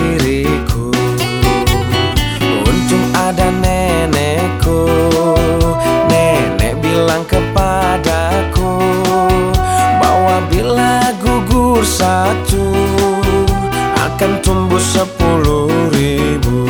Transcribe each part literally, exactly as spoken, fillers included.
diriku. Untung ada nenekku. Nenek bilang kepadaku bahwa bila gugur satu akan tumbuh sepuluh ribu.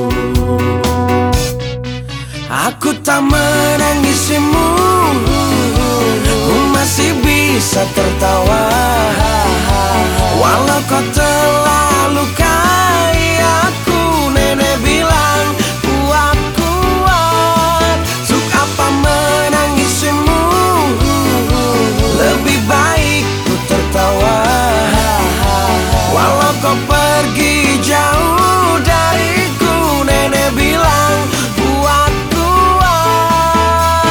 Aku tak menangisimu, ku masih bisa tertawa. Walau kau telah lukai aku, nenek bilang kuat kuat. Untuk apa menangisimu, lebih baik ku tertawa. Walau kau pergi jauh dariku, nenek bilang kuat kuat.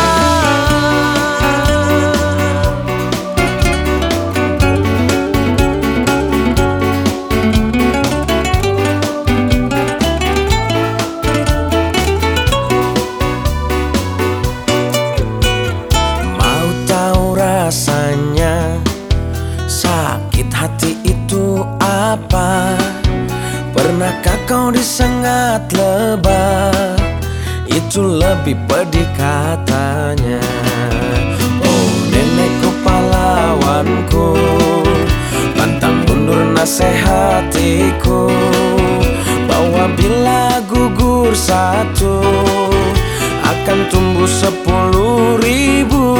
Mau tahu rasanya sakit hati itu apa? Pernahkah kau disengat lebah? Itu lebih pedih katanya. Oh nenekku pahlawanku, pantang mundur nasihatiku, bahwa bila gugur satu akan tumbuh sepuluh ribu.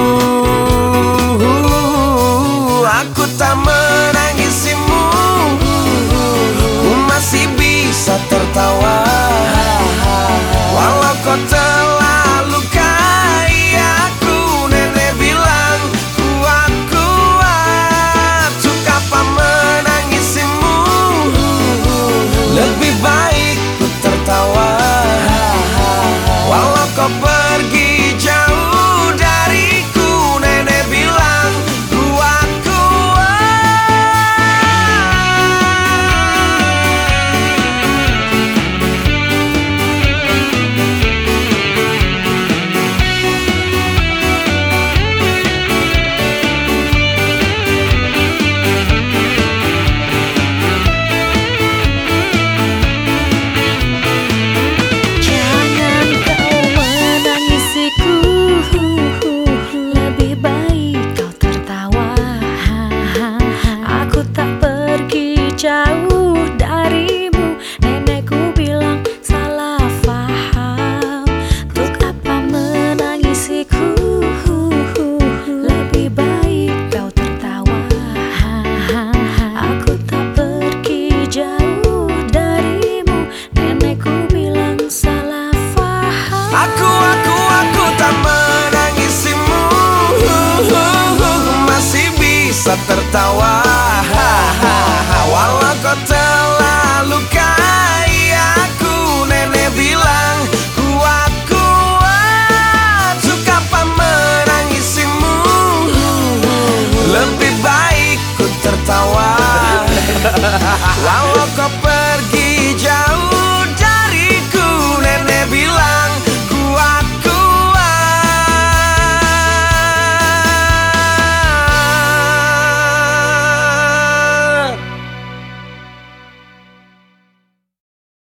Aku tak menangisimu, ku masih bisa tertawa. Walau kau telah lukai aku, nenek bilang kuat kuat. Untuk apa menangisimu, lebih baik ku tertawa. Walau kau pergi jauh dariku, nenek bilang kuat jauh darimu, nenekku bilang salah faham. Untuk apa menangisiku, lebih baik kau tertawa. Aku tak pergi jauh darimu, nenekku bilang salah faham. Aku, aku, aku tak menangisimu, masih bisa tertawa.